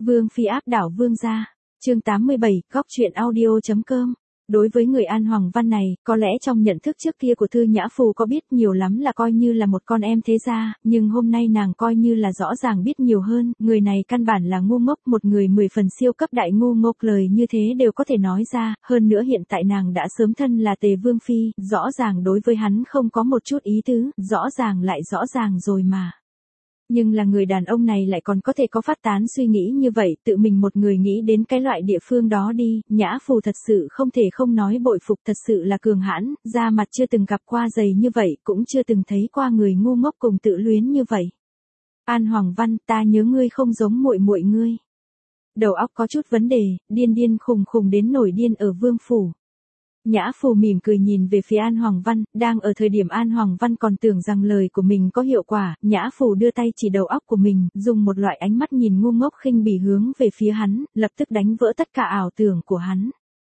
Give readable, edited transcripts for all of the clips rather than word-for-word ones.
Vương phi áp đảo vương gia. Chương 87, góc truyện audio.com. Đối với người An Hoàng Văn này, có lẽ trong nhận thức trước kia của Thư Nhã Phù có biết nhiều lắm là coi như là một con em thế gia, nhưng hôm nay nàng coi như là rõ ràng biết nhiều hơn, người này căn bản là ngu ngốc, một người 10 phần siêu cấp đại ngu ngốc, lời như thế đều có thể nói ra, hơn nữa hiện tại nàng đã sớm thân là Tề Vương phi, rõ ràng đối với hắn không có một chút ý tứ, rõ ràng lại rõ ràng rồi mà. Nhưng là người đàn ông này lại còn có thể có phát tán suy nghĩ như vậy, tự mình một người nghĩ đến cái loại địa phương đó đi, Nhã Phù thật sự không thể không nói bội phục, thật sự là cường hãn, da mặt chưa từng gặp qua dày như vậy, cũng chưa từng thấy qua người ngu ngốc cùng tự luyến như vậy. An Hoàng Văn, ta nhớ ngươi không giống muội muội ngươi. Đầu óc có chút vấn đề, điên điên khùng khùng đến nổi điên ở vương phủ. Nhã Phù mỉm cười nhìn về phía An Hoàng Văn, đang ở thời điểm An Hoàng Văn còn tưởng rằng lời của mình có hiệu quả, Nhã Phù đưa tay chỉ đầu óc của mình, dùng một loại ánh mắt nhìn ngu ngốc khinh bỉ hướng về phía hắn, lập tức đánh vỡ tất cả ảo tưởng của hắn.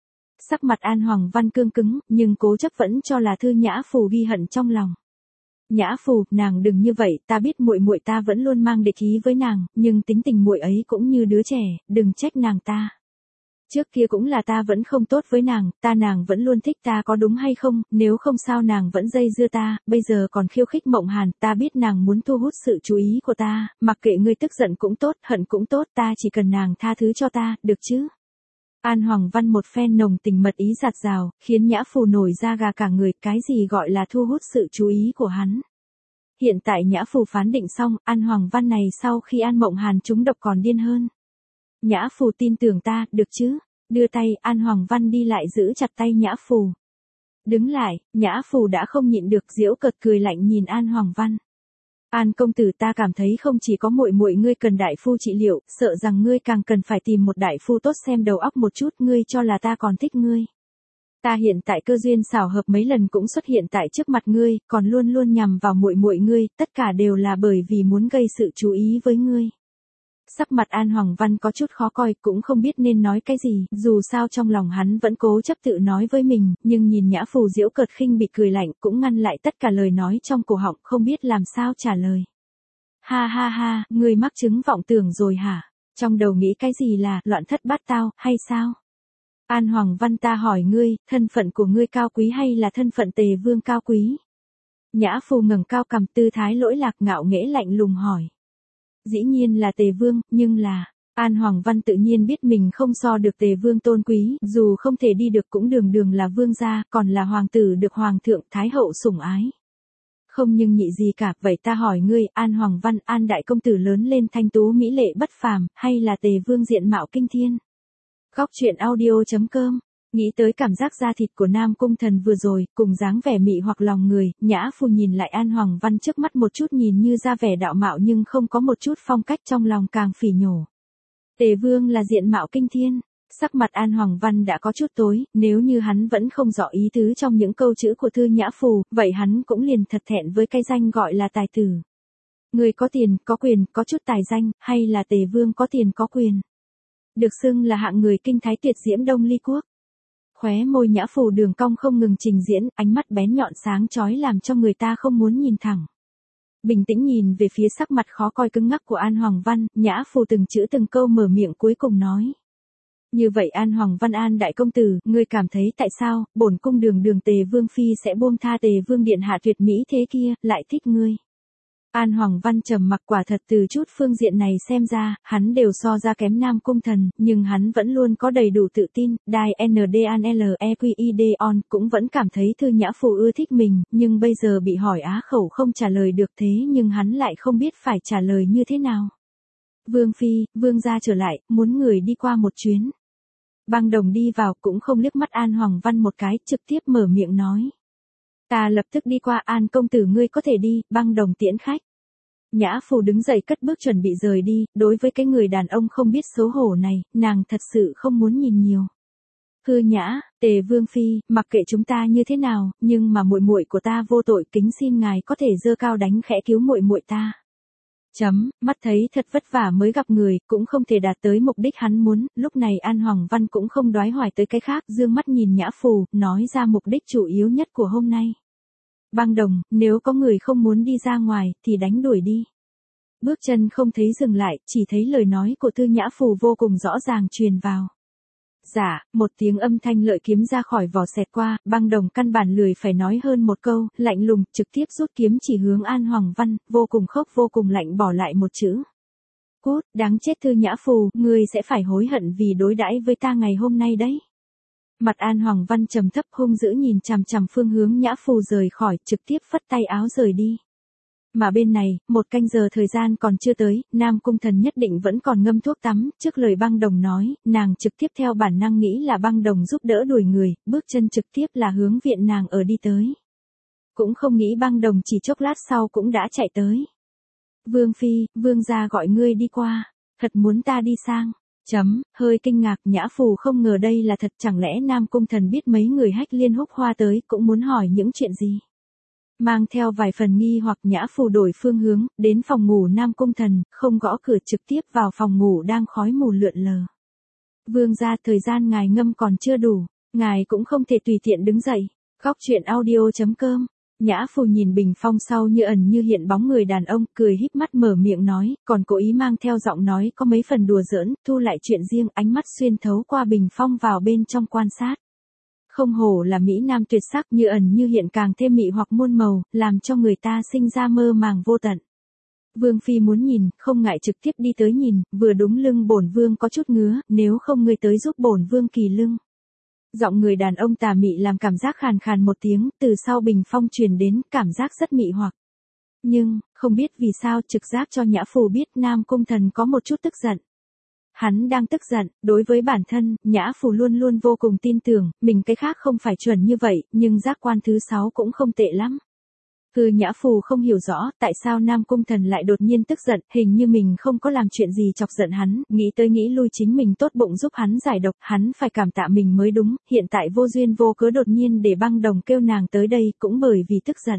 Sắc mặt An Hoàng Văn cương cứng, nhưng cố chấp vẫn cho là Thư Nhã Phù ghi hận trong lòng. Nhã Phù, nàng đừng như vậy, ta biết muội muội ta vẫn luôn mang địch ý với nàng, nhưng tính tình muội ấy cũng như đứa trẻ, đừng trách nàng ta. Trước kia cũng là ta vẫn không tốt với nàng, nàng vẫn luôn thích ta có đúng hay không, nếu không sao nàng vẫn dây dưa ta, bây giờ còn khiêu khích Mộng Hàn, ta biết nàng muốn thu hút sự chú ý của ta, mặc kệ ngươi tức giận cũng tốt, hận cũng tốt, ta chỉ cần nàng tha thứ cho ta, được chứ? An Hoàng Văn một phen nồng tình mật ý giạt rào, khiến Nhã Phù nổi da gà cả người, cái gì gọi là thu hút sự chú ý của hắn. Hiện tại Nhã Phù phán định xong, An Hoàng Văn này sau khi An Mộng Hàn trúng độc còn điên hơn. Nhã Phù tin tưởng ta, được chứ? Đưa tay, An Hoàng Văn đi lại giữ chặt tay Nhã Phù. Đứng lại, Nhã Phù đã không nhịn được giễu cợt cười lạnh nhìn An Hoàng Văn. An công tử, ta cảm thấy không chỉ có muội muội ngươi cần đại phu trị liệu, sợ rằng ngươi càng cần phải tìm một đại phu tốt xem đầu óc một chút, ngươi cho là ta còn thích ngươi. Ta hiện tại cơ duyên xảo hợp mấy lần cũng xuất hiện tại trước mặt ngươi, còn luôn luôn nhằm vào muội muội ngươi, tất cả đều là bởi vì muốn gây sự chú ý với ngươi. Sắc mặt An Hoàng Văn có chút khó coi, cũng không biết nên nói cái gì, dù sao trong lòng hắn vẫn cố chấp tự nói với mình, nhưng nhìn Nhã Phù giễu cợt khinh bị cười lạnh cũng ngăn lại tất cả lời nói trong cổ họng, không biết làm sao trả lời. Ha ha ha, ngươi mắc chứng vọng tưởng rồi hả? Trong đầu nghĩ cái gì là loạn thất bát tao, hay sao? An Hoàng Văn, ta hỏi ngươi, thân phận của ngươi cao quý hay là thân phận Tề Vương cao quý? Nhã Phù ngẩng cao cằm, tư thái lỗi lạc ngạo nghễ lạnh lùng hỏi. Dĩ nhiên là Tề Vương, nhưng là, An Hoàng Văn tự nhiên biết mình không so được Tề Vương tôn quý, dù không thể đi được cũng đường đường là vương gia, còn là hoàng tử được hoàng thượng thái hậu sủng ái. Không nhưng nhị gì cả, vậy ta hỏi ngươi, An Hoàng Văn, An đại công tử lớn lên thanh tú mỹ lệ bất phàm, hay là Tề Vương diện mạo kinh thiên? Góc truyện audio.com. Nghĩ tới cảm giác da thịt của Nam Cung Thần vừa rồi, cùng dáng vẻ mị hoặc lòng người, Nhã Phù nhìn lại An Hoàng Văn trước mắt một chút, nhìn như ra vẻ đạo mạo nhưng không có một chút phong cách, trong lòng càng phỉ nhổ. Tề Vương là diện mạo kinh thiên. Sắc mặt An Hoàng Văn đã có chút tối, nếu như hắn vẫn không rõ ý tứ trong những câu chữ của Thư Nhã Phù, vậy hắn cũng liền thật thẹn với cái danh gọi là tài tử. Người có tiền, có quyền, có chút tài danh, hay là Tề Vương có tiền có quyền. Được xưng là hạng người kinh thái tuyệt diễm Đông Ly Quốc. Khóe môi Nhã Phù đường cong không ngừng trình diễn, ánh mắt bén nhọn sáng chói làm cho người ta không muốn nhìn thẳng. Bình tĩnh nhìn về phía sắc mặt khó coi cứng ngắc của An Hoàng Văn, Nhã Phù từng chữ từng câu mở miệng cuối cùng nói. Như vậy An Hoàng Văn, An đại công tử, ngươi cảm thấy tại sao, bổn cung đường đường Tề Vương phi sẽ buông tha Tề Vương điện hạ tuyệt mỹ thế kia, lại thích ngươi? An Hoàng Văn trầm mặc, quả thật từ chút phương diện này xem ra, hắn đều so ra kém Nam Cung Thần, nhưng hắn vẫn luôn có đầy đủ tự tin, đài NDANLEQID on cũng vẫn cảm thấy Thư Nhã Phù ưa thích mình, nhưng bây giờ bị hỏi á khẩu không trả lời được, thế nhưng hắn lại không biết phải trả lời như thế nào. Vương phi, vương gia trở lại, muốn người đi qua một chuyến. Băng Đồng đi vào cũng không liếc mắt An Hoàng Văn một cái, trực tiếp mở miệng nói. Ta lập tức đi qua, An công tử ngươi có thể đi, Băng Đồng tiễn khách. Nhã Phù đứng dậy cất bước chuẩn bị rời đi, đối với cái người đàn ông không biết xấu hổ này, nàng thật sự không muốn nhìn nhiều. Hư Nhã, Tề Vương phi, mặc kệ chúng ta như thế nào, nhưng mà muội muội của ta vô tội, kính xin ngài có thể giơ cao đánh khẽ cứu muội muội ta. Mắt thấy thật vất vả mới gặp người, cũng không thể đạt tới mục đích hắn muốn, lúc này An Hoàng Văn cũng không đoái hoài tới cái khác, dương mắt nhìn Nhã Phù, nói ra mục đích chủ yếu nhất của hôm nay. Băng Đồng, nếu có người không muốn đi ra ngoài, thì đánh đuổi đi. bước chân không thấy dừng lại, chỉ thấy lời nói của Tư Nhã Phù vô cùng rõ ràng truyền vào. Dạ, một tiếng âm thanh lợi kiếm ra khỏi vỏ xẹt qua, Băng Đồng căn bản lười phải nói hơn một câu, lạnh lùng, trực tiếp rút kiếm chỉ hướng An Hoàng Văn, vô cùng khốc vô cùng lạnh bỏ lại một chữ. Cút, đáng chết Tư Nhã Phù, ngươi sẽ phải hối hận vì đối đãi với ta ngày hôm nay đấy. Mặt An Hoàng Văn trầm thấp hung dữ nhìn chằm chằm phương hướng Nhã Phù rời khỏi, trực tiếp phất tay áo rời đi. Mà bên này, 1 canh giờ thời gian còn chưa tới, Nam Cung Thần nhất định vẫn còn ngâm thuốc tắm, trước lời Băng Đồng nói, nàng trực tiếp theo bản năng nghĩ là Băng Đồng giúp đỡ đuổi người, bước chân trực tiếp là hướng viện nàng ở đi tới. Cũng không nghĩ Băng Đồng chỉ chốc lát sau cũng đã chạy tới. Vương Phi, Vương gia gọi ngươi đi qua, thật muốn ta đi sang. Hơi kinh ngạc Nhã Phù không ngờ đây là thật, chẳng lẽ Nam Cung Thần biết mấy người Hách Liên Húc Hoa tới cũng muốn hỏi những chuyện gì. Mang theo vài phần nghi hoặc Nhã Phù đổi phương hướng, đến phòng ngủ Nam Cung Thần, không gõ cửa trực tiếp vào phòng ngủ đang khói mù lượn lờ. Vương gia, thời gian ngài ngâm còn chưa đủ, ngài cũng không thể tùy tiện đứng dậy. Góc truyện audio.com. Nhã Phù nhìn bình phong sau như ẩn như hiện bóng người đàn ông, cười híp mắt mở miệng nói, còn cố ý mang theo giọng nói có mấy phần đùa giỡn, thu lại chuyện riêng, ánh mắt xuyên thấu qua bình phong vào bên trong quan sát. Không hổ là mỹ nam tuyệt sắc, như ẩn như hiện càng thêm mị hoặc muôn màu, làm cho người ta sinh ra mơ màng vô tận. Vương Phi muốn nhìn, không ngại trực tiếp đi tới nhìn, vừa đúng lưng bổn vương có chút ngứa, nếu không ngươi tới giúp bổn vương kỳ lưng. Giọng người đàn ông tà mị làm cảm giác khàn khàn một tiếng, từ sau bình phong truyền đến, cảm giác rất mị hoặc. Nhưng, không biết vì sao trực giác cho Nhã Phù biết Nam Cung Thần có một chút tức giận. Hắn đang tức giận, đối với bản thân, Nhã Phù luôn luôn vô cùng tin tưởng, mình cái khác không phải chuẩn như vậy, nhưng giác quan thứ 6 cũng không tệ lắm. Nhã Phù không hiểu rõ, tại sao Nam Cung Thần lại đột nhiên tức giận, hình như mình không có làm chuyện gì chọc giận hắn, nghĩ tới nghĩ lui chính mình tốt bụng giúp hắn giải độc, hắn phải cảm tạ mình mới đúng, hiện tại vô duyên vô cớ đột nhiên để Băng Đồng kêu nàng tới đây, cũng bởi vì tức giận.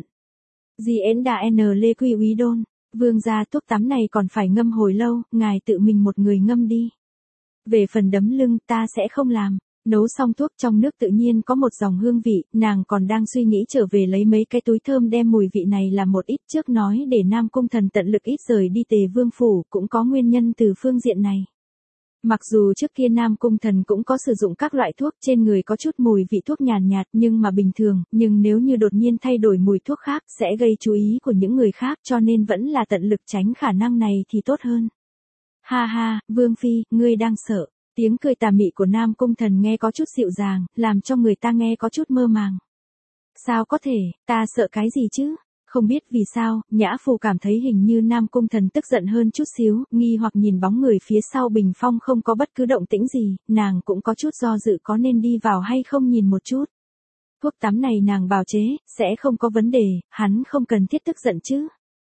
Lê Quy Úy Đôn, vương gia thuốc tắm này còn phải ngâm hồi lâu, ngài tự mình một người ngâm đi. Về phần đấm lưng, ta sẽ không làm. Nấu xong thuốc trong nước tự nhiên có một dòng hương vị, nàng còn đang suy nghĩ trở về lấy mấy cái túi thơm đem mùi vị này làm một ít, trước nói để Nam Cung Thần tận lực ít rời đi Tề Vương phủ, cũng có nguyên nhân từ phương diện này. Mặc dù trước kia Nam Cung Thần cũng có sử dụng các loại thuốc trên người có chút mùi vị thuốc nhàn nhạt nhưng mà bình thường, nhưng nếu như đột nhiên thay đổi mùi thuốc khác sẽ gây chú ý của những người khác, cho nên vẫn là tận lực tránh khả năng này thì tốt hơn. Ha ha, Vương Phi, ngươi đang sợ. Tiếng cười tà mị của Nam Cung Thần nghe có chút dịu dàng, làm cho người ta nghe có chút mơ màng. Sao có thể, ta sợ cái gì chứ? Không biết vì sao, Nhã Phù cảm thấy hình như Nam Cung Thần tức giận hơn chút xíu, nghi hoặc nhìn bóng người phía sau bình phong không có bất cứ động tĩnh gì, nàng cũng có chút do dự có nên đi vào hay không nhìn một chút. Thuốc tắm này nàng bào chế, sẽ không có vấn đề, hắn không cần thiết tức giận chứ.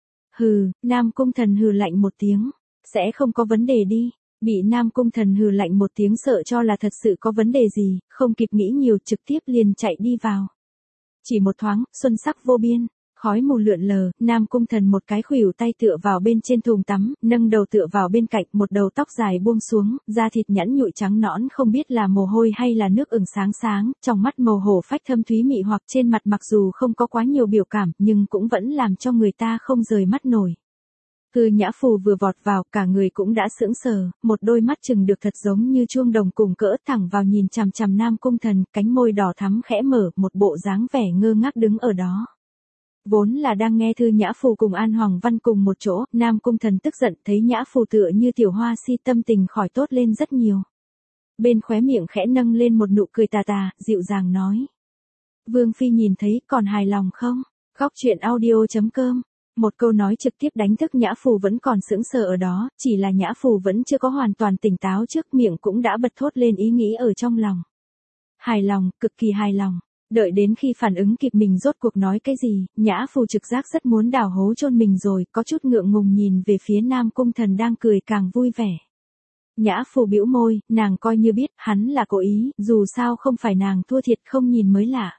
Nam Cung Thần hừ lạnh một tiếng, sẽ không có vấn đề đi. Bị Nam Cung Thần hừ lạnh một tiếng sợ cho là thật sự có vấn đề gì, không kịp nghĩ nhiều trực tiếp liền chạy đi vào. Chỉ một thoáng, xuân sắc vô biên, khói mù lượn lờ, Nam Cung Thần một cái khuỷu tay tựa vào bên trên thùng tắm, nâng đầu tựa vào bên cạnh, một đầu tóc dài buông xuống, da thịt nhẵn nhụi trắng nõn không biết là mồ hôi hay là nước ửng sáng sáng, trong mắt màu hổ phách thâm thúy mị hoặc trên mặt mặc dù không có quá nhiều biểu cảm, nhưng cũng vẫn làm cho người ta không rời mắt nổi. Nhã Phù vừa vọt vào, cả người cũng đã sững sờ, một đôi mắt chừng được thật giống như chuông đồng cùng cỡ thẳng vào nhìn chằm chằm Nam Cung Thần, cánh môi đỏ thắm khẽ mở, một bộ dáng vẻ ngơ ngác đứng ở đó. Vốn là đang nghe Nhã Phù cùng An Hoàng Văn cùng một chỗ, Nam Cung Thần tức giận thấy Nhã Phù tựa như tiểu hoa si, tâm tình khỏi tốt lên rất nhiều. Bên khóe miệng khẽ nâng lên một nụ cười tà tà, dịu dàng nói. Vương Phi nhìn thấy còn hài lòng không? Góc truyện audio.com. Một câu nói trực tiếp đánh thức Nhã Phù vẫn còn sững sờ ở đó, chỉ là Nhã Phù vẫn chưa có hoàn toàn tỉnh táo trước miệng cũng đã bật thốt lên ý nghĩ ở trong lòng. Hài lòng, cực kỳ hài lòng. Đợi đến khi phản ứng kịp mình rốt cuộc nói cái gì, Nhã Phù trực giác rất muốn đào hố chôn mình rồi, có chút ngượng ngùng nhìn về phía Nam Cung Thần đang cười càng vui vẻ. Nhã Phù bĩu môi, nàng coi như biết hắn là cố ý, dù sao không phải nàng thua thiệt không nhìn mới lạ.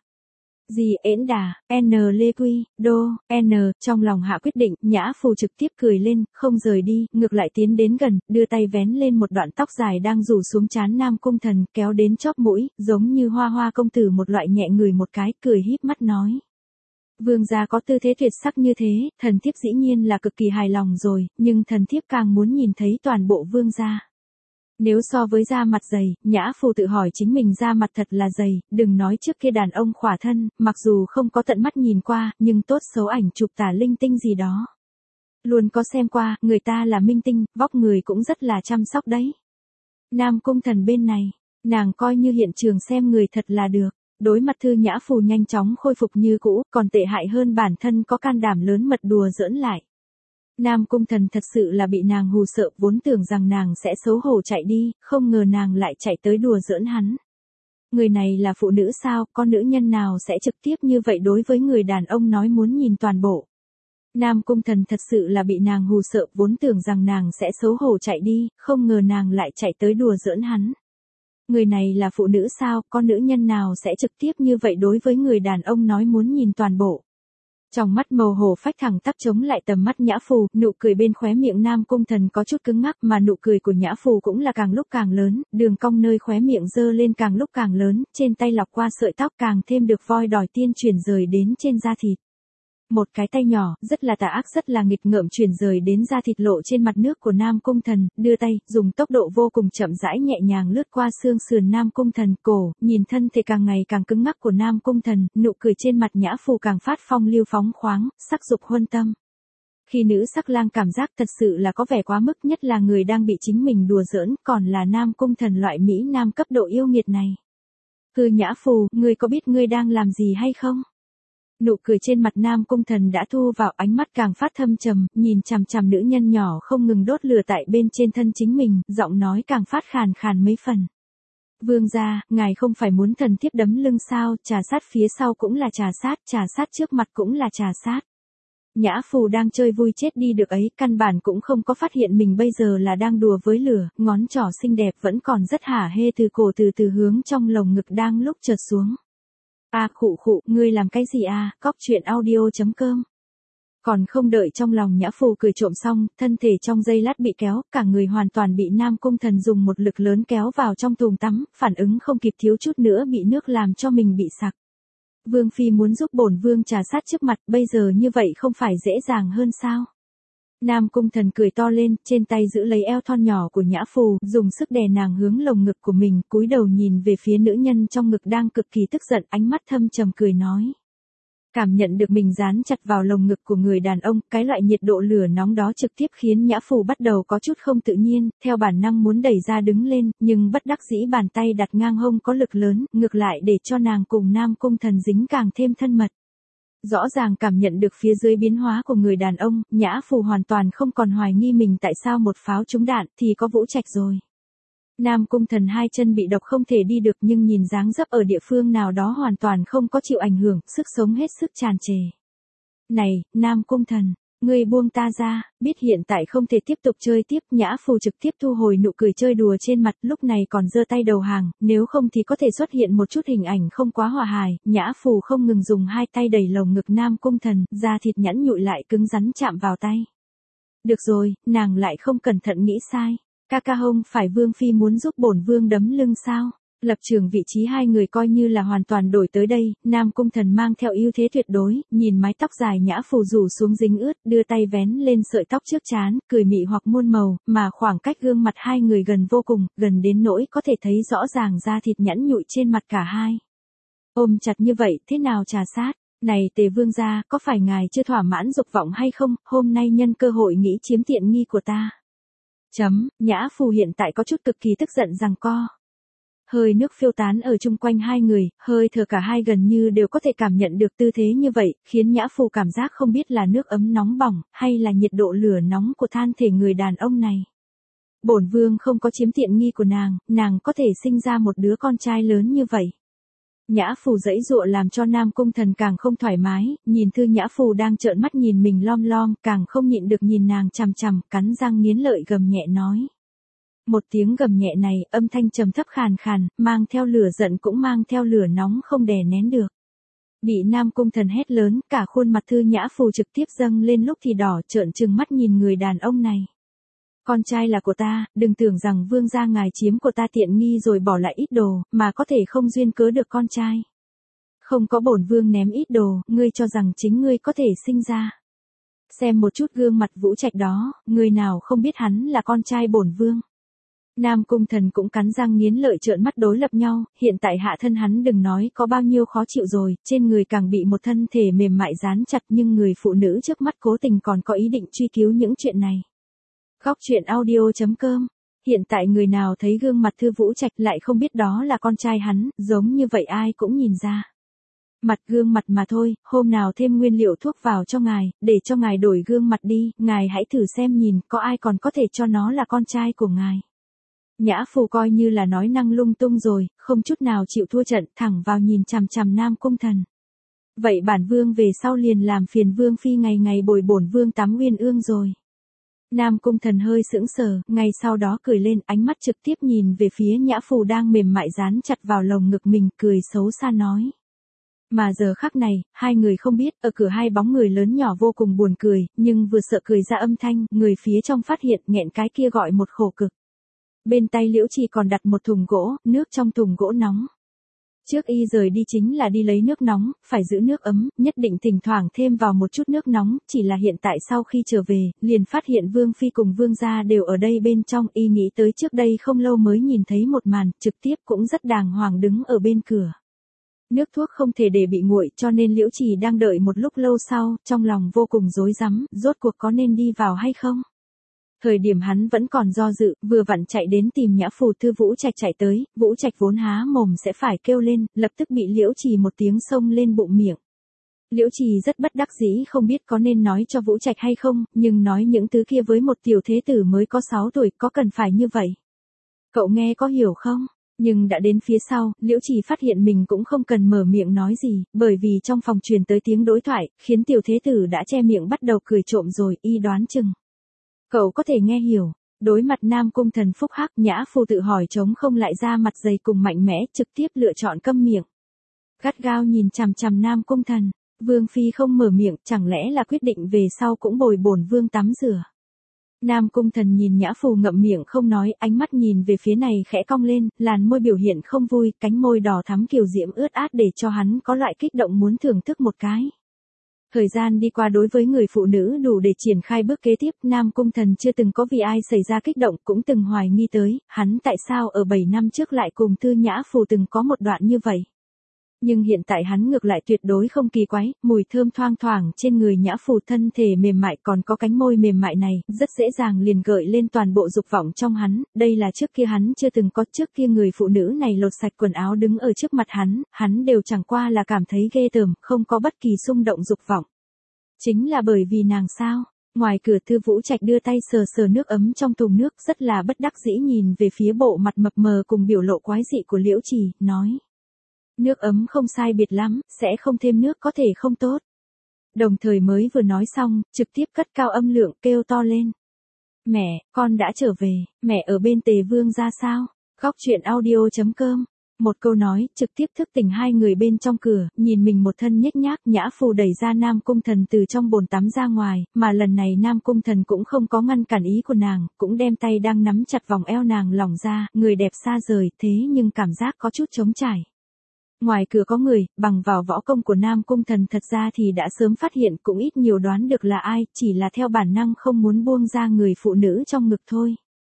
Lê Quy, Đô, trong lòng hạ quyết định, Nhã Phù trực tiếp cười lên, không rời đi, ngược lại tiến đến gần, đưa tay vén lên một đoạn tóc dài đang rủ xuống trán Nam Cung Thần, kéo đến chóp mũi, giống như hoa hoa công tử một loại nhẹ người một cái, cười híp mắt nói. Vương gia có tư thế tuyệt sắc như thế, thần thiếp dĩ nhiên là cực kỳ hài lòng rồi, nhưng thần thiếp càng muốn nhìn thấy toàn bộ vương gia. Nếu so với da mặt dày, Nhã Phù tự hỏi chính mình da mặt thật là dày, đừng nói trước kia đàn ông khỏa thân, mặc dù không có tận mắt nhìn qua, nhưng tốt xấu ảnh chụp tả linh tinh gì đó. Luôn có xem qua, người ta là minh tinh, vóc người cũng rất là chăm sóc đấy. Nam Cung Thần bên này, nàng coi như hiện trường xem người thật là được. Đối mặt Thư Nhã Phù nhanh chóng khôi phục như cũ, còn tệ hại hơn bản thân có can đảm lớn mật đùa giỡn lại. Nam Cung Thần thật sự là bị nàng hù sợ, vốn tưởng rằng nàng sẽ xấu hổ chạy đi, không ngờ nàng lại chạy tới đùa giỡn hắn. Người này là phụ nữ sao, con nữ nhân nào sẽ trực tiếp như vậy đối với người đàn ông nói muốn nhìn toàn bộ. Nam Cung Thần thật sự là bị nàng hù sợ, vốn tưởng rằng nàng sẽ xấu hổ chạy đi, không ngờ nàng lại chạy tới đùa giỡn hắn. Người này là phụ nữ sao, con nữ nhân nào sẽ trực tiếp như vậy đối với người đàn ông nói muốn nhìn toàn bộ. Trong mắt màu hổ phách thẳng tắp chống lại tầm mắt Nhã Phù, nụ cười bên khóe miệng Nam Cung Thần có chút cứng ngắc, mà nụ cười của Nhã Phù cũng là càng lúc càng lớn, đường cong nơi khóe miệng dơ lên càng lúc càng lớn, trên tay lọc qua sợi tóc càng thêm được voi đòi tiên chuyển rời đến trên da thịt. Một cái tay nhỏ, rất là tà ác rất là nghịch ngợm chuyển rời đến da thịt lộ trên mặt nước của Nam Cung Thần, đưa tay, dùng tốc độ vô cùng chậm rãi nhẹ nhàng lướt qua xương sườn Nam Cung Thần, cổ, nhìn thân thể càng ngày càng cứng ngắc của Nam Cung Thần, nụ cười trên mặt Nhã Phù càng phát phong lưu phóng khoáng, sắc dục huân tâm. Khi nữ sắc lang cảm giác thật sự là có vẻ quá mức, nhất là người đang bị chính mình đùa giỡn, còn là Nam Cung Thần loại Mỹ Nam cấp độ yêu nghiệt này. Thư Nhã Phù, ngươi có biết ngươi đang làm gì hay không? Nụ cười trên mặt Nam Cung Thần đã thu vào, ánh mắt càng phát thâm trầm, nhìn chằm chằm nữ nhân nhỏ không ngừng đốt lửa tại bên trên thân chính mình, giọng nói càng phát khàn khàn mấy phần. Vương gia, ngài không phải muốn thần thiếp đấm lưng sao, trà sát phía sau cũng là trà sát trước mặt cũng là trà sát. Nhã Phù đang chơi vui chết đi được ấy, căn bản cũng không có phát hiện mình bây giờ là đang đùa với lửa, ngón trỏ xinh đẹp vẫn còn rất hả hê từ cổ từ hướng trong lồng ngực đang lúc trượt xuống. Khụ, ngươi làm cái gì Cóc truyện audio.com. Còn không đợi trong lòng Nhã Phù cười trộm xong, thân thể trong giây lát bị kéo, cả người hoàn toàn bị Nam Cung Thần dùng một lực lớn kéo vào trong thùng tắm, phản ứng không kịp thiếu chút nữa bị nước làm cho mình bị sặc. Vương phi muốn giúp bổn vương trà sát trước mặt, bây giờ như vậy không phải dễ dàng hơn sao? Nam Cung Thần cười to lên, trên tay giữ lấy eo thon nhỏ của Nhã Phù, dùng sức đè nàng hướng lồng ngực của mình, cúi đầu nhìn về phía nữ nhân trong ngực đang cực kỳ tức giận, ánh mắt thâm trầm cười nói. Cảm nhận được mình dán chặt vào lồng ngực của người đàn ông, cái loại nhiệt độ lửa nóng đó trực tiếp khiến Nhã Phù bắt đầu có chút không tự nhiên, theo bản năng muốn đẩy ra đứng lên, nhưng bất đắc dĩ bàn tay đặt ngang hông có lực lớn, ngược lại để cho nàng cùng Nam Cung Thần dính càng thêm thân mật. Rõ ràng cảm nhận được phía dưới biến hóa của người đàn ông, Nhã Phù hoàn toàn không còn hoài nghi mình tại sao một pháo trúng đạn thì có Vũ Trạch rồi. Nam Cung Thần hai chân bị độc không thể đi được, nhưng nhìn dáng dấp ở địa phương nào đó hoàn toàn không có chịu ảnh hưởng, sức sống hết sức tràn trề. Này, Nam Cung Thần, ngươi buông ta ra, biết hiện tại không thể tiếp tục chơi tiếp, Nhã Phù trực tiếp thu hồi nụ cười chơi đùa trên mặt, lúc này còn giơ tay đầu hàng, nếu không thì có thể xuất hiện một chút hình ảnh không quá hòa hài. Nhã Phù không ngừng dùng hai tay đẩy lồng ngực Nam Cung Thần, da thịt nhẵn nhụi lại cứng rắn chạm vào tay. Được rồi, nàng lại không cẩn thận nghĩ sai. Ca hông phải Vương phi muốn giúp bổn vương đấm lưng sao? Lập trường vị trí hai người coi như là hoàn toàn đổi tới đây, Nam Cung Thần mang theo ưu thế tuyệt đối, nhìn mái tóc dài Nhã Phù rủ xuống dính ướt, đưa tay vén lên sợi tóc trước trán, cười mị hoặc muôn màu, mà khoảng cách gương mặt hai người gần vô cùng, gần đến nỗi có thể thấy rõ ràng da thịt nhẵn nhụi trên mặt cả hai. Ôm chặt như vậy, thế nào trà sát? Này Tề Vương gia, có phải ngài chưa thỏa mãn dục vọng hay không, hôm nay nhân cơ hội nghĩ chiếm tiện nghi của ta. Nhã Phù hiện tại có chút cực kỳ tức giận giằng co. Hơi nước phiêu tán ở chung quanh hai người, hơi thở cả hai gần như đều có thể cảm nhận được tư thế như vậy, khiến Nhã Phù cảm giác không biết là nước ấm nóng bỏng, hay là nhiệt độ lửa nóng của than thể người đàn ông này. Bổn vương không có chiếm tiện nghi của nàng có thể sinh ra một đứa con trai lớn như vậy. Nhã Phù giãy giụa làm cho Nam Cung Thần càng không thoải mái, nhìn Thư Nhã Phù đang trợn mắt nhìn mình lom lom, càng không nhịn được nhìn nàng chằm chằm, cắn răng nghiến lợi gầm nhẹ nói. Một tiếng gầm nhẹ này, âm thanh trầm thấp khàn khàn, mang theo lửa giận cũng mang theo lửa nóng không đè nén được. Bị Nam Cung Thần hét lớn, cả khuôn mặt Thư Nhã Phù trực tiếp dâng lên lúc thì đỏ, trợn trừng mắt nhìn người đàn ông này. Con trai là của ta, đừng tưởng rằng vương gia ngài chiếm của ta tiện nghi rồi bỏ lại ít đồ, mà có thể không duyên cớ được con trai. Không có bổn vương ném ít đồ, ngươi cho rằng chính ngươi có thể sinh ra. Xem một chút gương mặt Vũ Trạch đó, người nào không biết hắn là con trai bổn vương. Nam Cung Thần cũng cắn răng nghiến lợi trợn mắt đối lập nhau, hiện tại hạ thân hắn đừng nói có bao nhiêu khó chịu rồi, trên người càng bị một thân thể mềm mại dán chặt nhưng người phụ nữ trước mắt cố tình còn có ý định truy cứu những chuyện này. Góc truyện audio.com. Hiện tại người nào thấy gương mặt Thư Vũ Trạch lại không biết đó là con trai hắn, giống như vậy ai cũng nhìn ra. Mặt gương mặt mà thôi, hôm nào thêm nguyên liệu thuốc vào cho ngài, để cho ngài đổi gương mặt đi, ngài hãy thử xem nhìn có ai còn có thể cho nó là con trai của ngài. Nhã Phù coi như là nói năng lung tung rồi, không chút nào chịu thua trận, thẳng vào nhìn chằm chằm Nam Cung Thần. Vậy bản vương về sau liền làm phiền vương phi ngày ngày bồi bổn vương tắm uyên ương rồi. Nam Cung Thần hơi sững sờ, ngay sau đó cười lên, ánh mắt trực tiếp nhìn về phía Nhã Phù đang mềm mại dán chặt vào lồng ngực mình, cười xấu xa nói. Mà giờ khắc này, hai người không biết, ở cửa hai bóng người lớn nhỏ vô cùng buồn cười, nhưng vừa sợ cười ra âm thanh, người phía trong phát hiện nghẹn cái kia gọi một khổ cực. Bên tay Liễu Trì còn đặt một thùng gỗ, nước trong thùng gỗ nóng. Trước y rời đi chính là đi lấy nước nóng, phải giữ nước ấm, nhất định thỉnh thoảng thêm vào một chút nước nóng, chỉ là hiện tại sau khi trở về, liền phát hiện Vương Phi cùng Vương gia đều ở đây bên trong, y nghĩ tới trước đây không lâu mới nhìn thấy một màn, trực tiếp cũng rất đàng hoàng đứng ở bên cửa. Nước thuốc không thể để bị nguội cho nên Liễu Trì đang đợi một lúc lâu sau, trong lòng vô cùng rối rắm, rốt cuộc có nên đi vào hay không? Thời điểm hắn vẫn còn do dự, vừa vặn chạy đến tìm Nhã Phù. Thư Vũ Trạch chạy tới, Vũ Trạch vốn há mồm sẽ phải kêu lên, lập tức bị Liễu Trì một tiếng xông lên bụng miệng. Liễu Trì rất bất đắc dĩ không biết có nên nói cho Vũ Trạch hay không, nhưng nói những thứ kia với một tiểu thế tử mới có 6 tuổi có cần phải như vậy. Cậu nghe có hiểu không? Nhưng đã đến phía sau, Liễu Trì phát hiện mình cũng không cần mở miệng nói gì, bởi vì trong phòng truyền tới tiếng đối thoại, khiến tiểu thế tử đã che miệng bắt đầu cười trộm rồi, y đoán chừng. Cậu có thể nghe hiểu. Đối mặt Nam Cung Thần phúc hắc, Nhã Phù tự hỏi trống không lại ra mặt dày cùng mạnh mẽ, trực tiếp lựa chọn câm miệng. Gắt gao nhìn chằm chằm Nam Cung Thần, Vương Phi không mở miệng, chẳng lẽ là quyết định về sau cũng bồi bổn vương tắm rửa. Nam Cung Thần nhìn Nhã Phù ngậm miệng không nói, ánh mắt nhìn về phía này khẽ cong lên, làn môi biểu hiện không vui, cánh môi đỏ thắm kiều diễm ướt át để cho hắn có loại kích động muốn thưởng thức một cái. Thời gian đi qua đối với người phụ nữ đủ để triển khai bước kế tiếp, Nam Cung Thần chưa từng có vì ai xảy ra kích động, cũng từng hoài nghi tới, hắn tại sao ở 7 năm trước lại cùng Thư Nhã Phù từng có một đoạn như vậy. Nhưng hiện tại hắn ngược lại tuyệt đối không kỳ quái, mùi thơm thoang thoảng trên người Nhã Phù, thân thể mềm mại còn có cánh môi mềm mại này, rất dễ dàng liền gợi lên toàn bộ dục vọng trong hắn, đây là trước kia hắn chưa từng có, trước kia người phụ nữ này lột sạch quần áo đứng ở trước mặt hắn đều chẳng qua là cảm thấy ghê tởm, không có bất kỳ xung động dục vọng. Chính là bởi vì nàng sao? Ngoài cửa Thư Vũ Trạch đưa tay sờ sờ nước ấm trong thùng nước, rất là bất đắc dĩ nhìn về phía bộ mặt mập mờ cùng biểu lộ quái dị của Liễu Trì, nói. Nước ấm không sai biệt lắm, sẽ không thêm nước có thể không tốt. Đồng thời mới vừa nói xong, trực tiếp cất cao âm lượng kêu to lên. Mẹ, con đã trở về, mẹ ở bên Tề Vương ra sao? Góc truyện audio.com. Một câu nói, trực tiếp thức tỉnh hai người bên trong cửa, nhìn mình một thân nhếch nhác, Nhã Phù đẩy ra Nam Cung Thần từ trong bồn tắm ra ngoài, mà lần này Nam Cung Thần cũng không có ngăn cản ý của nàng, cũng đem tay đang nắm chặt vòng eo nàng lỏng ra, người đẹp xa rời, thế nhưng cảm giác có chút trống trải. Ngoài cửa có người, bằng vào võ công của Nam Cung Thần thật ra thì đã sớm phát hiện, cũng ít nhiều đoán được là ai, chỉ là theo bản năng không muốn buông ra người phụ nữ trong ngực thôi.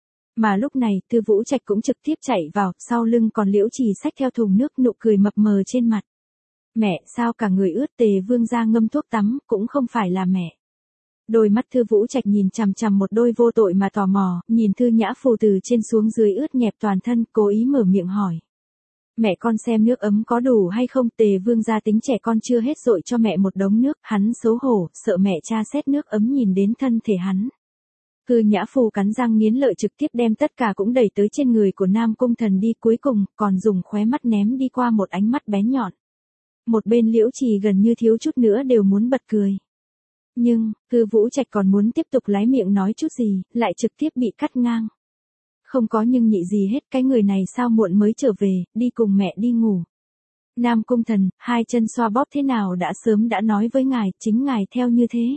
Mà lúc này, Thư Vũ Trạch cũng trực tiếp chạy vào, sau lưng còn Liễu Trì xách theo thùng nước, nụ cười mập mờ trên mặt. Mẹ, sao cả người ướt? Tề Vương ra ngâm thuốc tắm, cũng không phải là mẹ. Đôi mắt Thư Vũ Trạch nhìn chằm chằm một đôi vô tội mà tò mò, nhìn Thư Nhã Phù từ trên xuống dưới ướt nhẹp toàn thân, cố ý mở miệng hỏi. Mẹ con xem nước ấm có đủ hay không? Tề Vương gia tính trẻ con chưa hết dội cho mẹ một đống nước, hắn xấu hổ, sợ mẹ tra xét nước ấm nhìn đến thân thể hắn. Thư Nhã Phù cắn răng nghiến lợi trực tiếp đem tất cả cũng đẩy tới trên người của Nam Cung Thần đi, cuối cùng còn dùng khóe mắt ném đi qua một ánh mắt bén nhọn. Một bên Liễu Trì gần như thiếu chút nữa đều muốn bật cười. Nhưng, Thư Vũ Trạch còn muốn tiếp tục lái miệng nói chút gì, lại trực tiếp bị cắt ngang. Không có nhưng nhị gì hết, cái người này sao muộn mới trở về, đi cùng mẹ đi ngủ. Nam Cung Thần, hai chân xoa bóp thế nào đã sớm đã nói với ngài, chính ngài theo như thế.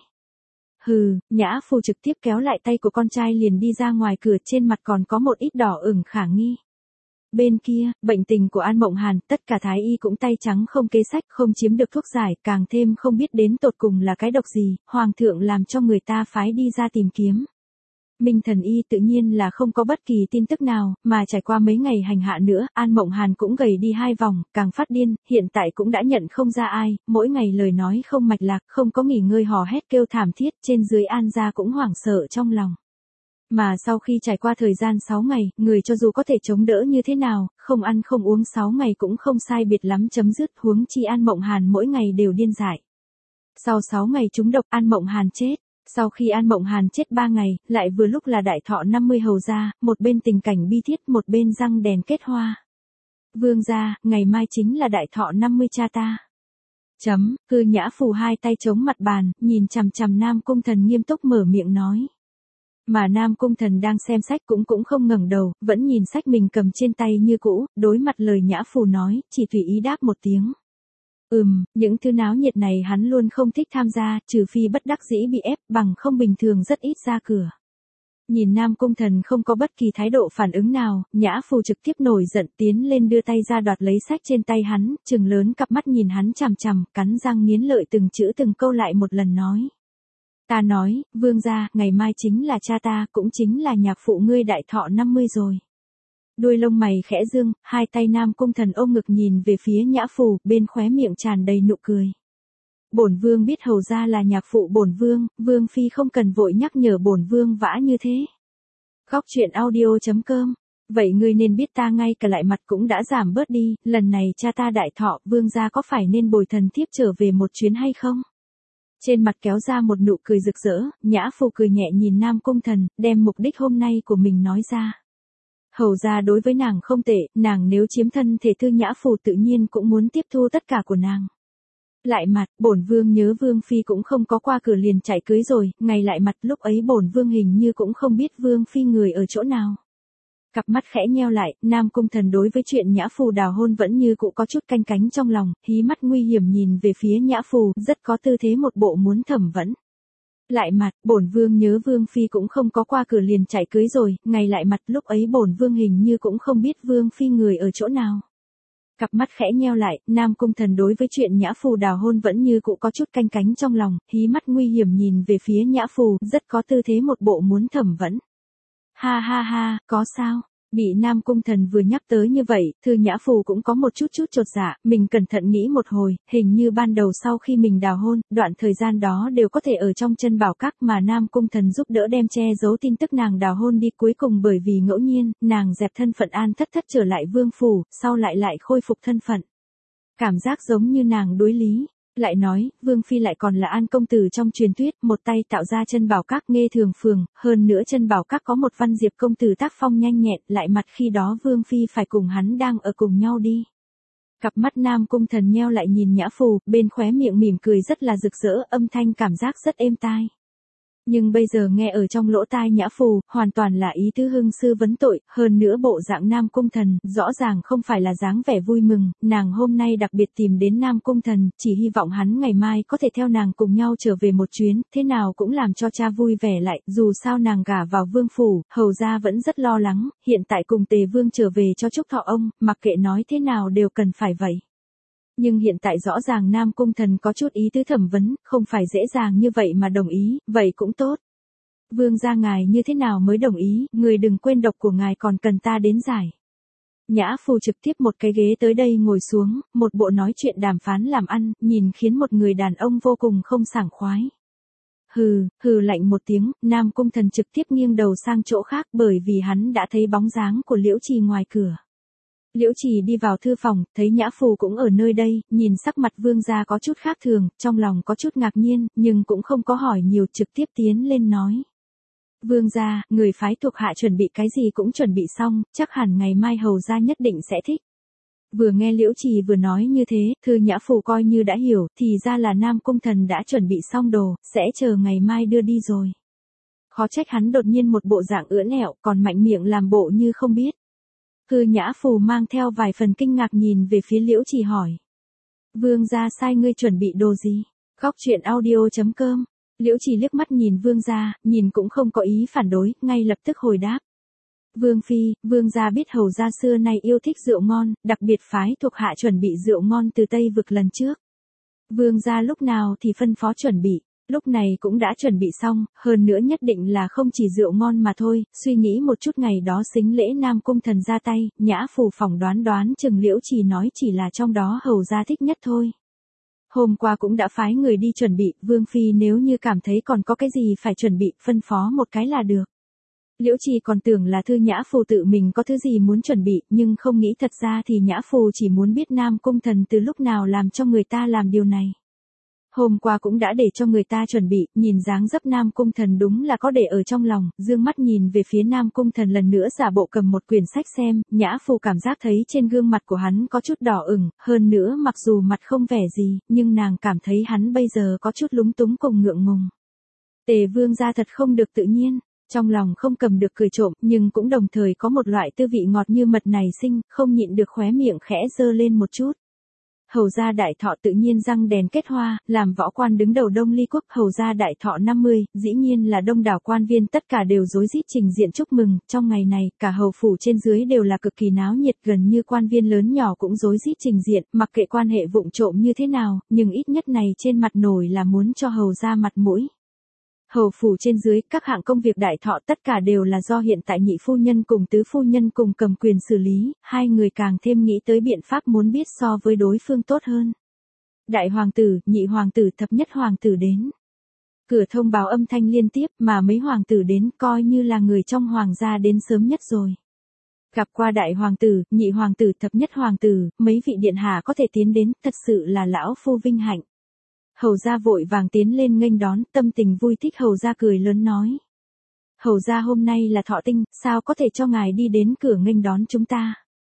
Hừ, Nhã Phù trực tiếp kéo lại tay của con trai liền đi ra ngoài cửa, trên mặt còn có một ít đỏ ửng khả nghi. Bên kia, bệnh tình của An Mộng Hàn, tất cả thái y cũng tay trắng không kế sách, không chiếm được thuốc giải, càng thêm không biết đến tột cùng là cái độc gì, hoàng thượng làm cho người ta phái đi ra tìm kiếm. Minh Thần Y tự nhiên là không có bất kỳ tin tức nào, mà trải qua mấy ngày hành hạ nữa, An Mộng Hàn cũng gầy đi 2 vòng, càng phát điên, hiện tại cũng đã nhận không ra ai, mỗi ngày lời nói không mạch lạc, không có nghỉ ngơi hò hét kêu thảm thiết, trên dưới An gia cũng hoảng sợ trong lòng. Mà sau khi trải qua thời gian 6 ngày, người cho dù có thể chống đỡ như thế nào, không ăn không uống 6 ngày cũng không sai biệt lắm chấm dứt, huống chi An Mộng Hàn mỗi ngày đều điên dại. Sau 6 ngày trúng độc, An Mộng Hàn chết. Sau khi An Mộng Hàn chết 3 ngày, lại vừa lúc là đại thọ 50 hầu gia, một bên tình cảnh bi thiết, một bên răng đèn kết hoa. Vương gia, ngày mai chính là đại thọ 50 cha ta. Hư Nhã Phù hai tay chống mặt bàn, nhìn chằm chằm Nam Cung Thần nghiêm túc mở miệng nói. Mà Nam Cung Thần đang xem sách cũng không ngẩng đầu, vẫn nhìn sách mình cầm trên tay như cũ, đối mặt lời Nhã Phù nói, chỉ tùy ý đáp một tiếng. Những thứ náo nhiệt này hắn luôn không thích tham gia, trừ phi bất đắc dĩ bị ép, bằng không bình thường rất ít ra cửa. Nhìn Nam Cung Thần không có bất kỳ thái độ phản ứng nào, Nhã Phù trực tiếp nổi giận tiến lên đưa tay ra đoạt lấy sách trên tay hắn, trừng lớn cặp mắt nhìn hắn chằm chằm, cắn răng nghiến lợi từng chữ từng câu lại một lần nói. Ta nói, vương gia, ngày mai chính là cha ta, cũng chính là nhạc phụ ngươi đại thọ 50 rồi. Đuôi lông mày khẽ dương, hai tay Nam Cung Thần ôm ngực nhìn về phía Nhã Phù, bên khóe miệng tràn đầy nụ cười. Bổn vương biết hầu gia là nhạc phụ bổn vương, vương phi không cần vội nhắc nhở bổn vương vã như thế. Góc truyện audio.com. Vậy ngươi nên biết ta ngay cả lại mặt cũng đã giảm bớt đi, lần này cha ta đại thọ, vương gia có phải nên bồi thần thiếp trở về một chuyến hay không? Trên mặt kéo ra một nụ cười rực rỡ, Nhã Phù cười nhẹ nhìn Nam Cung Thần, đem mục đích hôm nay của mình nói ra. Hầu gia đối với nàng không tệ, nàng nếu chiếm thân thể Thư Nhã Phù tự nhiên cũng muốn tiếp thu tất cả của nàng. Lại mặt, bổn vương nhớ vương phi cũng không có qua cửa liền chạy cưới rồi, ngày lại mặt lúc ấy bổn vương hình như cũng không biết vương phi người ở chỗ nào. Cặp mắt khẽ nheo lại, Nam Cung Thần đối với chuyện Nhã Phù đào hôn vẫn như cũ có chút canh cánh trong lòng, hí mắt nguy hiểm nhìn về phía Nhã Phù, rất có tư thế một bộ muốn thẩm vấn. Lại mặt, bổn vương nhớ vương phi cũng không có qua cửa liền chạy cưới rồi, ngày lại mặt lúc ấy bổn vương hình như cũng không biết vương phi người ở chỗ nào. Cặp mắt khẽ nheo lại, Nam Cung Thần đối với chuyện Nhã Phù đào hôn vẫn như cũ có chút canh cánh trong lòng, hí mắt nguy hiểm nhìn về phía Nhã Phù, rất có tư thế một bộ muốn thẩm vấn. Ha ha ha, có sao? Bị Nam Cung Thần vừa nhắc tới như vậy, Thư Nhã Phù cũng có một chút chột dạ, mình cẩn thận nghĩ một hồi, hình như ban đầu sau khi mình đào hôn, đoạn thời gian đó đều có thể ở trong chân bảo các mà Nam Cung Thần giúp đỡ đem che giấu tin tức nàng đào hôn đi, cuối cùng bởi vì ngẫu nhiên, nàng dẹp thân phận An Thất Thất trở lại vương phủ, sau lại khôi phục thân phận. Cảm giác giống như nàng đối lý. Lại nói, vương phi lại còn là An công tử trong truyền thuyết, một tay tạo ra chân bảo các nghe thường phường, hơn nữa chân bảo các có một Văn Diệp công tử tác phong nhanh nhẹn, lại mặt khi đó vương phi phải cùng hắn đang ở cùng nhau đi. Cặp mắt Nam Cung Thần nheo lại nhìn Nhã Phù, bên khóe miệng mỉm cười rất là rực rỡ, âm thanh cảm giác rất êm tai. Nhưng bây giờ nghe ở trong lỗ tai Nhã Phù, hoàn toàn là ý tứ hưng sư vấn tội, hơn nữa bộ dạng Nam Cung Thần, rõ ràng không phải là dáng vẻ vui mừng, nàng hôm nay đặc biệt tìm đến Nam Cung Thần, chỉ hy vọng hắn ngày mai có thể theo nàng cùng nhau trở về một chuyến, thế nào cũng làm cho cha vui vẻ lại, dù sao nàng gả vào vương phủ, hầu gia vẫn rất lo lắng, hiện tại cùng Tề Vương trở về cho chúc thọ ông, mặc kệ nói thế nào đều cần phải vậy. Nhưng hiện tại rõ ràng Nam Cung Thần có chút ý tứ thẩm vấn, không phải dễ dàng như vậy mà đồng ý, vậy cũng tốt. Vương gia ngài như thế nào mới đồng ý, người đừng quên độc của ngài còn cần ta đến giải. Nhã Phù trực tiếp một cái ghế tới đây ngồi xuống, một bộ nói chuyện đàm phán làm ăn, nhìn khiến một người đàn ông vô cùng không sảng khoái. Hừ lạnh một tiếng, Nam Cung Thần trực tiếp nghiêng đầu sang chỗ khác bởi vì hắn đã thấy bóng dáng của Liễu Trì ngoài cửa. Liễu Trì đi vào thư phòng, thấy Nhã Phù cũng ở nơi đây, nhìn sắc mặt vương gia có chút khác thường, trong lòng có chút ngạc nhiên, nhưng cũng không có hỏi nhiều, trực tiếp tiến lên nói. Vương gia, người phái thuộc hạ chuẩn bị cái gì cũng chuẩn bị xong, chắc hẳn ngày mai hầu gia nhất định sẽ thích. Vừa nghe Liễu Trì vừa nói như thế, Thư Nhã Phù coi như đã hiểu, thì ra là Nam Cung Thần đã chuẩn bị xong đồ, sẽ chờ ngày mai đưa đi rồi. Khó trách hắn đột nhiên một bộ dạng ưỡn ẹo, còn mạnh miệng làm bộ như không biết. Thư Nhã Phù mang theo vài phần kinh ngạc nhìn về phía Liễu Trì hỏi. Vương gia sai ngươi chuẩn bị đồ gì? Góc truyện audio.com. Liễu Trì liếc mắt nhìn vương gia, nhìn cũng không có ý phản đối, ngay lập tức hồi đáp. Vương phi, vương gia biết hầu gia xưa nay yêu thích rượu ngon, đặc biệt phái thuộc hạ chuẩn bị rượu ngon từ Tây vực lần trước. Vương gia lúc nào thì phân phó chuẩn bị, lúc này cũng đã chuẩn bị xong, hơn nữa nhất định là không chỉ rượu ngon mà thôi, suy nghĩ một chút ngày đó xính lễ Nam Cung Thần ra tay, Nhã Phù phỏng đoán chừng Liễu Trì nói chỉ là trong đó hầu gia thích nhất thôi. Hôm qua cũng đã phái người đi chuẩn bị, Vương phi nếu như cảm thấy còn có cái gì phải chuẩn bị, phân phó một cái là được. Liễu Trì còn tưởng là Thư Nhã Phù tự mình có thứ gì muốn chuẩn bị, nhưng không nghĩ thật ra thì Nhã Phù chỉ muốn biết Nam Cung Thần từ lúc nào làm cho người ta làm điều này. Hôm qua cũng đã để cho người ta chuẩn bị, nhìn dáng dấp Nam Cung Thần đúng là có để ở trong lòng, dương mắt nhìn về phía Nam Cung Thần lần nữa giả bộ cầm một quyển sách xem, Nhã Phù cảm giác thấy trên gương mặt của hắn có chút đỏ ửng, hơn nữa mặc dù mặt không vẻ gì, nhưng nàng cảm thấy hắn bây giờ có chút lúng túng cùng ngượng ngùng. Tề Vương gia thật không được tự nhiên, trong lòng không cầm được cười trộm, nhưng cũng đồng thời có một loại tư vị ngọt như mật nảy sinh, không nhịn được khóe miệng khẽ dơ lên một chút. Hầu gia đại thọ tự nhiên răng đèn kết hoa, làm võ quan đứng đầu Đông Ly quốc, hầu gia đại thọ 50, dĩ nhiên là đông đảo quan viên tất cả đều rối rít trình diện chúc mừng, trong ngày này, cả hầu phủ trên dưới đều là cực kỳ náo nhiệt, gần như quan viên lớn nhỏ cũng rối rít trình diện, mặc kệ quan hệ vụng trộm như thế nào, nhưng ít nhất này trên mặt nổi là muốn cho hầu gia mặt mũi. Hầu phủ trên dưới, các hạng công việc đại thọ tất cả đều là do hiện tại nhị phu nhân cùng tứ phu nhân cùng cầm quyền xử lý, hai người càng thêm nghĩ tới biện pháp muốn biết so với đối phương tốt hơn. Đại hoàng tử, nhị hoàng tử, thập nhất hoàng tử đến. Cửa thông báo âm thanh liên tiếp mà mấy hoàng tử đến coi như là người trong hoàng gia đến sớm nhất rồi. Gặp qua đại hoàng tử, nhị hoàng tử, thập nhất hoàng tử, mấy vị điện hạ có thể tiến đến, thật sự là lão phu vinh hạnh. Hầu gia vội vàng tiến lên nghênh đón, tâm tình vui thích, hầu gia cười lớn nói. Hầu gia hôm nay là thọ tinh, sao có thể cho ngài đi đến cửa nghênh đón chúng ta?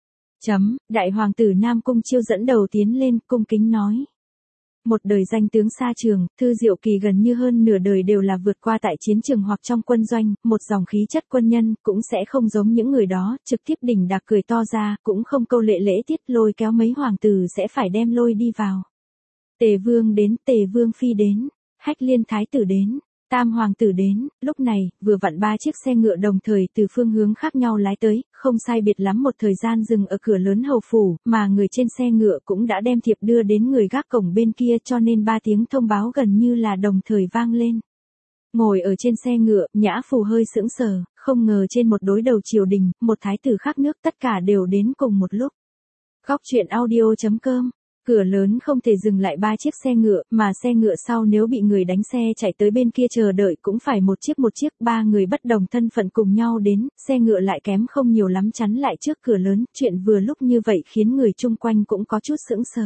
Đại hoàng tử Nam Cung Chiêu dẫn đầu tiến lên, cung kính nói. Một đời danh tướng xa trường, Thư Diệu Kỳ gần như hơn nửa đời đều là vượt qua tại chiến trường hoặc trong quân doanh, một dòng khí chất quân nhân, cũng sẽ không giống những người đó, trực tiếp đỉnh đạc cười to ra, cũng không câu lệ lễ tiết lôi kéo mấy hoàng tử sẽ phải đem lôi đi vào. Tề Vương đến, Tề Vương phi đến, Hách Liên thái tử đến, Tam hoàng tử đến, lúc này, vừa vặn 3 chiếc xe ngựa đồng thời từ phương hướng khác nhau lái tới, không sai biệt lắm một thời gian dừng ở cửa lớn hầu phủ, mà người trên xe ngựa cũng đã đem thiệp đưa đến người gác cổng bên kia, cho nên 3 tiếng thông báo gần như là đồng thời vang lên. Ngồi ở trên xe ngựa, Nhã Phù hơi sững sờ, không ngờ trên một đối đầu triều đình, một thái tử khác nước tất cả đều đến cùng một lúc. Góc truyện audio.com. Cửa lớn không thể dừng lại 3 chiếc xe ngựa, mà xe ngựa sau nếu bị người đánh xe chạy tới bên kia chờ đợi cũng phải một chiếc, 3 người bất đồng thân phận cùng nhau đến, xe ngựa lại kém không nhiều lắm chắn lại trước cửa lớn, chuyện vừa lúc như vậy khiến người chung quanh cũng có chút sững sờ.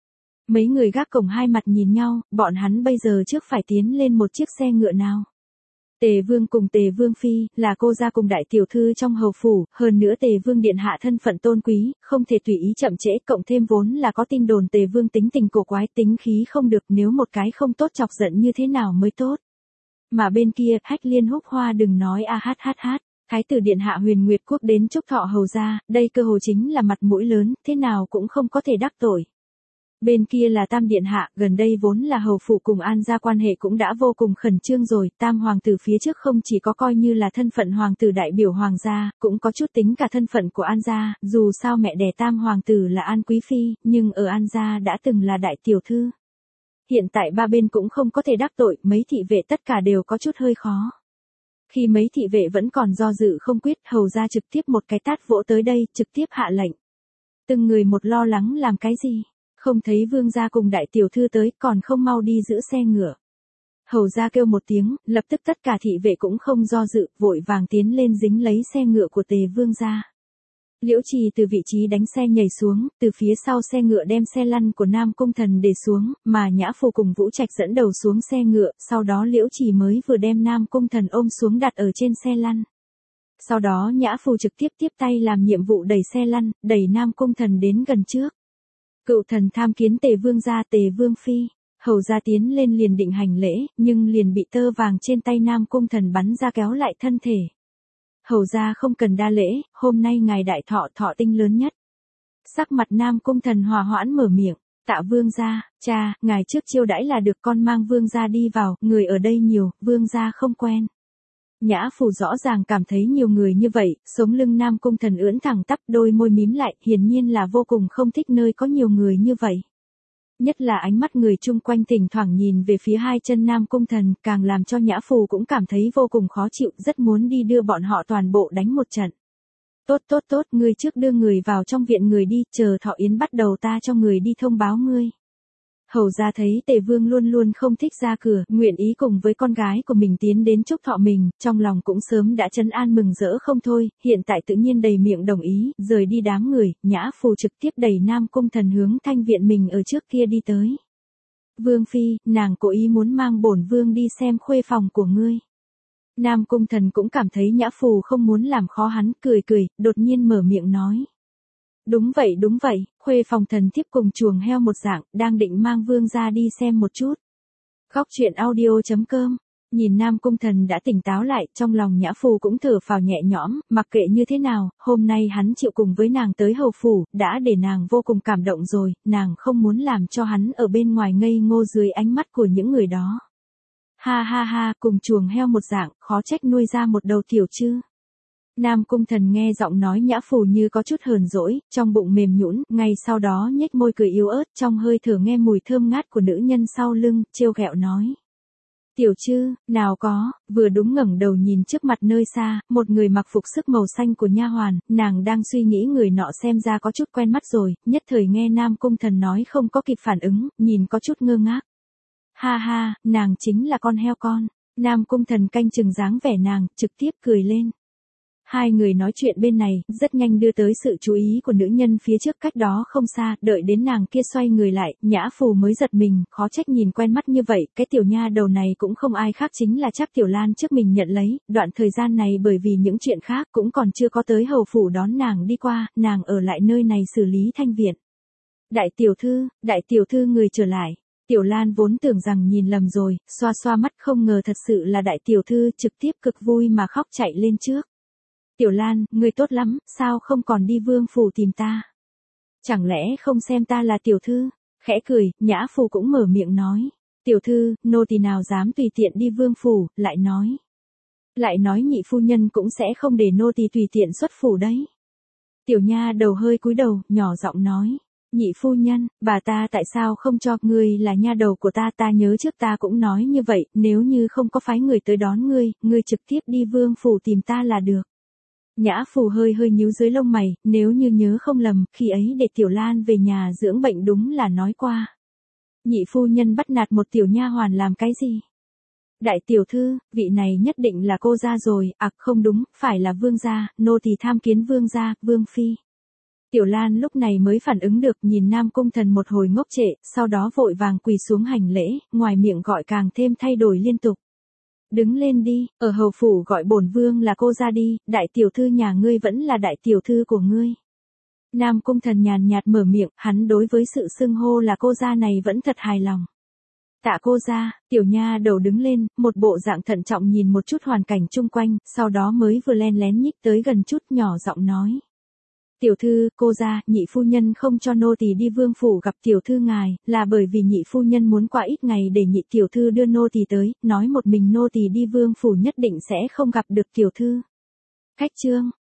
Mấy người gác cổng hai mặt nhìn nhau, bọn hắn bây giờ trước phải tiến lên một chiếc xe ngựa nào. Tề Vương cùng Tề Vương phi, là cô gia cùng đại tiểu thư trong hầu phủ, hơn nữa Tề Vương điện hạ thân phận tôn quý, không thể tùy ý chậm trễ, cộng thêm vốn là có tin đồn Tề Vương tính tình cổ quái, tính khí không được, nếu một cái không tốt chọc giận như thế nào mới tốt. Mà bên kia, Hách Liên húc hoa đừng nói hát. Thái tử điện hạ Huyền Nguyệt Quốc đến chúc thọ hầu gia, đây cơ hồ chính là mặt mũi lớn, thế nào cũng không có thể đắc tội. Bên kia là Tam điện hạ, gần đây vốn là hầu phủ cùng An gia quan hệ cũng đã vô cùng khẩn trương rồi, Tam hoàng tử phía trước không chỉ có coi như là thân phận hoàng tử đại biểu hoàng gia, cũng có chút tính cả thân phận của An gia, dù sao mẹ đẻ Tam hoàng tử là An quý phi, nhưng ở An gia đã từng là đại tiểu thư. Hiện tại ba bên cũng không có thể đắc tội, mấy thị vệ tất cả đều có chút hơi khó. Khi mấy thị vệ vẫn còn do dự không quyết, hầu gia trực tiếp một cái tát vỗ tới đây, trực tiếp hạ lệnh. Từng người một lo lắng làm cái gì? Không thấy vương gia cùng đại tiểu thư tới, còn không mau đi giữ xe ngựa. Hầu gia kêu một tiếng, lập tức tất cả thị vệ cũng không do dự, vội vàng tiến lên dính lấy xe ngựa của Tề Vương gia. Liễu Trì từ vị trí đánh xe nhảy xuống, từ phía sau xe ngựa đem xe lăn của Nam Cung Thần để xuống, mà Nhã Phù cùng Vũ Trạch dẫn đầu xuống xe ngựa, sau đó Liễu Trì mới vừa đem Nam Cung Thần ôm xuống đặt ở trên xe lăn. Sau đó Nhã Phù trực tiếp tiếp tay làm nhiệm vụ đẩy xe lăn, đẩy Nam Cung Thần đến gần trước. Cựu thần tham kiến Tề Vương gia, Tề Vương phi. Hầu gia tiến lên liền định hành lễ, nhưng liền bị tơ vàng trên tay Nam Cung Thần bắn ra kéo lại thân thể. Hầu gia không cần đa lễ, hôm nay ngài đại thọ, thọ tinh lớn nhất. Sắc mặt Nam Cung Thần hòa hoãn mở miệng, tạ vương gia, cha, ngài trước chiêu đãi là được, con mang vương gia đi vào, người ở đây nhiều, vương gia không quen. Nhã Phù rõ ràng cảm thấy nhiều người như vậy, sống lưng Nam Cung Thần ưỡn thẳng tắp, đôi môi mím lại, hiển nhiên là vô cùng không thích nơi có nhiều người như vậy. Nhất là ánh mắt người chung quanh thỉnh thoảng nhìn về phía hai chân Nam Cung Thần, càng làm cho Nhã Phù cũng cảm thấy vô cùng khó chịu, rất muốn đi đưa bọn họ toàn bộ đánh một trận. Tốt tốt tốt, ngươi trước đưa người vào trong viện người đi, chờ thọ yến bắt đầu ta cho người đi thông báo ngươi. Hầu ra thấy Tề Vương luôn luôn không thích ra cửa, nguyện ý cùng với con gái của mình tiến đến chúc thọ mình, trong lòng cũng sớm đã trấn an mừng rỡ không thôi, hiện tại tự nhiên đầy miệng đồng ý, rời đi đám người, Nhã Phù trực tiếp đẩy Nam Cung Thần hướng thanh viện mình ở trước kia đi tới. Vương Phi, nàng cố ý muốn mang bổn Vương đi xem khuê phòng của ngươi. Nam Cung Thần cũng cảm thấy Nhã Phù không muốn làm khó hắn, cười cười, đột nhiên mở miệng nói. Đúng vậy, khuê phòng thần thiếp cùng chuồng heo một dạng, đang định mang Vương ra đi xem một chút. Góc truyện audio.com. Nhìn Nam Cung Thần đã tỉnh táo lại, trong lòng Nhã Phù cũng thở phào nhẹ nhõm, mặc kệ như thế nào, hôm nay hắn chịu cùng với nàng tới hầu phủ, đã để nàng vô cùng cảm động rồi, nàng không muốn làm cho hắn ở bên ngoài ngây ngô dưới ánh mắt của những người đó. Ha ha ha, cùng chuồng heo một dạng, khó trách nuôi ra một đầu tiểu chứ. Nam Cung Thần nghe giọng nói Nhã Phù như có chút hờn dỗi, trong bụng mềm nhũn, ngay sau đó nhếch môi cười yếu ớt, trong hơi thở nghe mùi thơm ngát của nữ nhân sau lưng, trêu ghẹo nói. Tiểu Trư, nào có, vừa đúng ngẩng đầu nhìn trước mặt nơi xa, một người mặc phục sức màu xanh của nha hoàn, nàng đang suy nghĩ người nọ xem ra có chút quen mắt rồi, nhất thời nghe Nam Cung Thần nói không có kịp phản ứng, nhìn có chút ngơ ngác. Ha ha, nàng chính là con heo con. Nam Cung Thần canh chừng dáng vẻ nàng, trực tiếp cười lên. Hai người nói chuyện bên này, rất nhanh đưa tới sự chú ý của nữ nhân phía trước cách đó không xa, đợi đến nàng kia xoay người lại, Nhã Phù mới giật mình, khó trách nhìn quen mắt như vậy, cái tiểu nha đầu này cũng không ai khác chính là Trác Tiểu Lan trước mình nhận lấy, đoạn thời gian này bởi vì những chuyện khác cũng còn chưa có tới hầu phủ đón nàng đi qua, nàng ở lại nơi này xử lý thanh viện. Đại tiểu thư người trở lại. Tiểu Lan vốn tưởng rằng nhìn lầm rồi, xoa xoa mắt không ngờ thật sự là đại tiểu thư, trực tiếp cực vui mà khóc chạy lên trước. Tiểu Lan, ngươi tốt lắm, sao không còn đi Vương phủ tìm ta? Chẳng lẽ không xem ta là tiểu thư? Khẽ cười, Nhã Phù cũng mở miệng nói. Tiểu thư, nô tỳ nào dám tùy tiện đi Vương phủ, lại nói nhị phu nhân cũng sẽ không để nô tỳ tùy tiện xuất phủ đấy. Tiểu nha đầu hơi cúi đầu, nhỏ giọng nói. Nhị phu nhân, bà ta tại sao không cho ngươi là nha đầu của ta nhớ trước ta cũng nói như vậy, nếu như không có phái người tới đón ngươi trực tiếp đi Vương phủ tìm ta là được. Nhã Phù hơi nhíu dưới lông mày, nếu như nhớ không lầm, khi ấy để Tiểu Lan về nhà dưỡng bệnh đúng là nói qua. Nhị phu nhân bắt nạt một tiểu nha hoàn làm cái gì? Đại tiểu thư, vị này nhất định là cô gia rồi, không đúng, phải là vương gia, nô tỳ tham kiến vương gia, vương phi. Tiểu Lan lúc này mới phản ứng được, nhìn Nam Cung Thần một hồi ngốc trệ, sau đó vội vàng quỳ xuống hành lễ, ngoài miệng gọi càng thêm thay đổi liên tục. Đứng lên đi, ở hầu phủ gọi bổn vương là cô ra đi, đại tiểu thư nhà ngươi vẫn là đại tiểu thư của ngươi. Nam Cung Thần nhàn nhạt mở miệng, hắn đối với sự xưng hô là cô gia này vẫn thật hài lòng. Tạ cô gia, tiểu nha đầu đứng lên, một bộ dạng thận trọng nhìn một chút hoàn cảnh chung quanh, sau đó mới vừa len lén nhích tới gần chút nhỏ giọng nói. Tiểu thư, cô gia, nhị phu nhân không cho nô tỳ đi Vương phủ gặp tiểu thư ngài, là bởi vì nhị phu nhân muốn qua ít ngày để nhị tiểu thư đưa nô tỳ tới, nói một mình nô tỳ đi Vương phủ nhất định sẽ không gặp được tiểu thư. Cách chương,